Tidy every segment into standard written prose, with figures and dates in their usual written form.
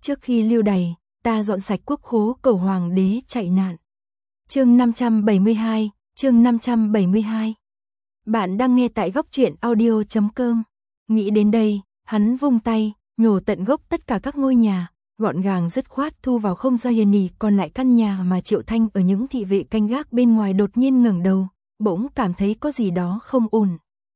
Trước khi lưu đày, ta dọn sạch quốc khố cầu hoàng đế chạy nạn. Chương 572, chương 572. Bạn đang nghe tại góc truyện audio.com. Nghĩ đến đây, hắn vung tay, nhổ tận gốc tất cả các ngôi nhà, gọn gàng dứt khoát thu vào không gian hiền ỉ. Còn lại căn nhà mà Triệu Thanh ở những thị vệ canh gác bên ngoài đột nhiên ngẩng đầu, bỗng cảm thấy có gì đó không ổn.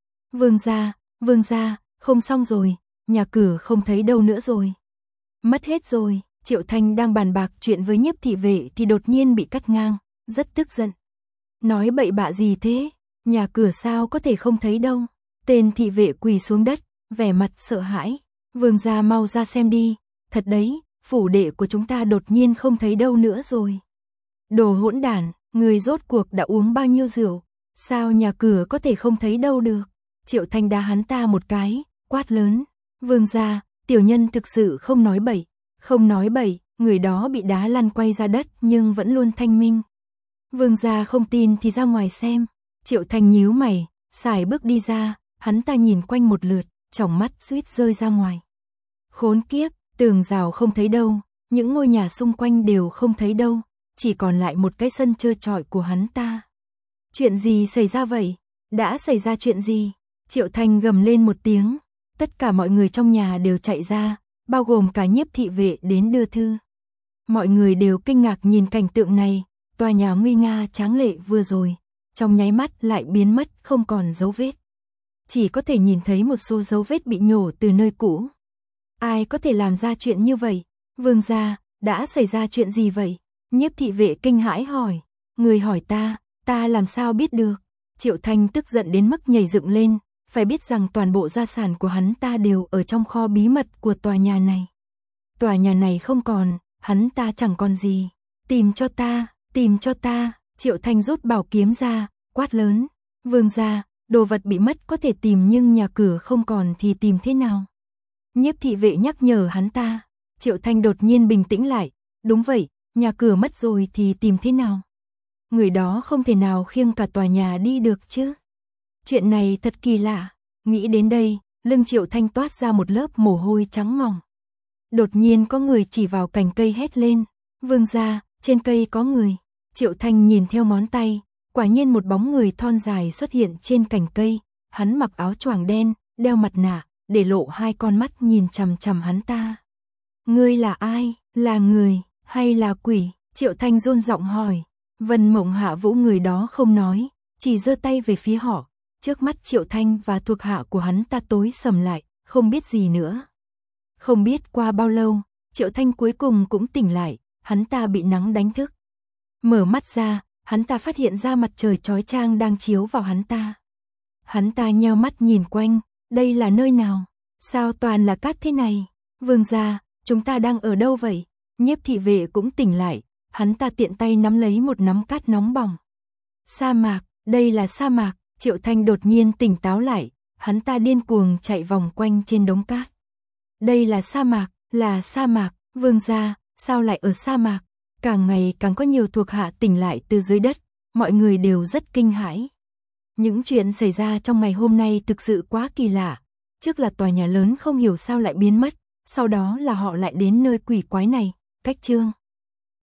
Vương gia, không xong rồi, nhà cửa không thấy đâu nữa rồi. Mất hết rồi. Triệu Thanh đang bàn bạc chuyện với Nhiếp thị vệ thì đột nhiên bị cắt ngang, rất tức giận. Nói bậy bạ gì thế? Nhà cửa sao có thể không thấy đâu? Tên thị vệ quỳ xuống đất, vẻ mặt sợ hãi. Vương gia mau ra xem đi, thật đấy, phủ đệ của chúng ta đột nhiên không thấy đâu nữa rồi. Đồ hỗn đản, người rốt cuộc đã uống bao nhiêu rượu, sao nhà cửa có thể không thấy đâu được? Triệu Thanh đá hắn ta một cái, quát lớn. Vương gia, tiểu nhân thực sự không nói bậy. Không nói bậy, người đó bị đá lăn quay ra đất nhưng vẫn luôn thanh minh. Vương gia không tin thì ra ngoài xem. Triệu Thanh nhíu mày, sải bước đi ra, hắn ta nhìn quanh một lượt, tròng mắt suýt rơi ra ngoài. Khốn kiếp, tường rào không thấy đâu, những ngôi nhà xung quanh đều không thấy đâu, chỉ còn lại một cái sân trơ trọi của hắn ta. Chuyện gì xảy ra vậy? Đã xảy ra chuyện gì? Triệu Thanh gầm lên một tiếng, tất cả mọi người trong nhà đều chạy ra, bao gồm cả Nhiếp thị vệ đến đưa thư. Mọi người đều kinh ngạc nhìn cảnh tượng này, tòa nhà nguy nga tráng lệ vừa rồi, trong nháy mắt lại biến mất không còn dấu vết. Chỉ có thể nhìn thấy một số dấu vết bị nhổ từ nơi cũ. Ai có thể làm ra chuyện như vậy? Vương gia, đã xảy ra chuyện gì vậy? Nhiếp thị vệ kinh hãi hỏi. Người hỏi ta làm sao biết được? Triệu Thanh tức giận đến mức nhảy dựng lên, phải biết rằng toàn bộ gia sản của hắn ta đều ở trong kho bí mật của tòa nhà này. Tòa nhà này không còn, hắn ta chẳng còn gì. Tìm cho ta, Triệu Thanh rút bảo kiếm ra, quát lớn. Vương gia, đồ vật bị mất có thể tìm nhưng nhà cửa không còn thì tìm thế nào? Nhiếp thị vệ nhắc nhở hắn ta. Triệu Thanh đột nhiên bình tĩnh lại. Đúng vậy, nhà cửa mất rồi thì tìm thế nào? Người đó không thể nào khiêng cả tòa nhà đi được chứ. Chuyện này thật kỳ lạ. Nghĩ đến đây, lưng Triệu Thanh toát ra một lớp mồ hôi trắng mỏng. Đột nhiên có người chỉ vào cành cây hét lên. Vương gia, trên cây có người. Triệu Thanh nhìn theo ngón tay, quả nhiên một bóng người thon dài xuất hiện trên cành cây. Hắn mặc áo choàng đen, đeo mặt nạ, để lộ hai con mắt nhìn chằm chằm hắn ta. Ngươi là ai? Là người, hay là quỷ? Triệu Thanh run giọng hỏi. Vân Mộng Hạ Vũ người đó không nói, chỉ giơ tay về phía họ. Trước mắt Triệu Thanh và thuộc hạ của hắn ta tối sầm lại, không biết gì nữa. Không biết qua bao lâu, Triệu Thanh cuối cùng cũng tỉnh lại, hắn ta bị nắng đánh thức. Mở mắt ra, hắn ta phát hiện ra mặt trời chói chang đang chiếu vào hắn ta. Hắn ta nheo mắt nhìn quanh, đây là nơi nào? Sao toàn là cát thế này? Vương gia, chúng ta đang ở đâu vậy? Nhiếp thị vệ cũng tỉnh lại, hắn ta tiện tay nắm lấy một nắm cát nóng bỏng. Sa mạc, đây là sa mạc. Triệu Thanh đột nhiên tỉnh táo lại, hắn ta điên cuồng chạy vòng quanh trên đống cát. Đây là sa mạc, vương gia, sao lại ở sa mạc? Càng ngày càng có nhiều thuộc hạ tỉnh lại từ dưới đất, mọi người đều rất kinh hãi. Những chuyện xảy ra trong ngày hôm nay thực sự quá kỳ lạ. Trước là tòa nhà lớn không hiểu sao lại biến mất, sau đó là họ lại đến nơi quỷ quái này. Cách chương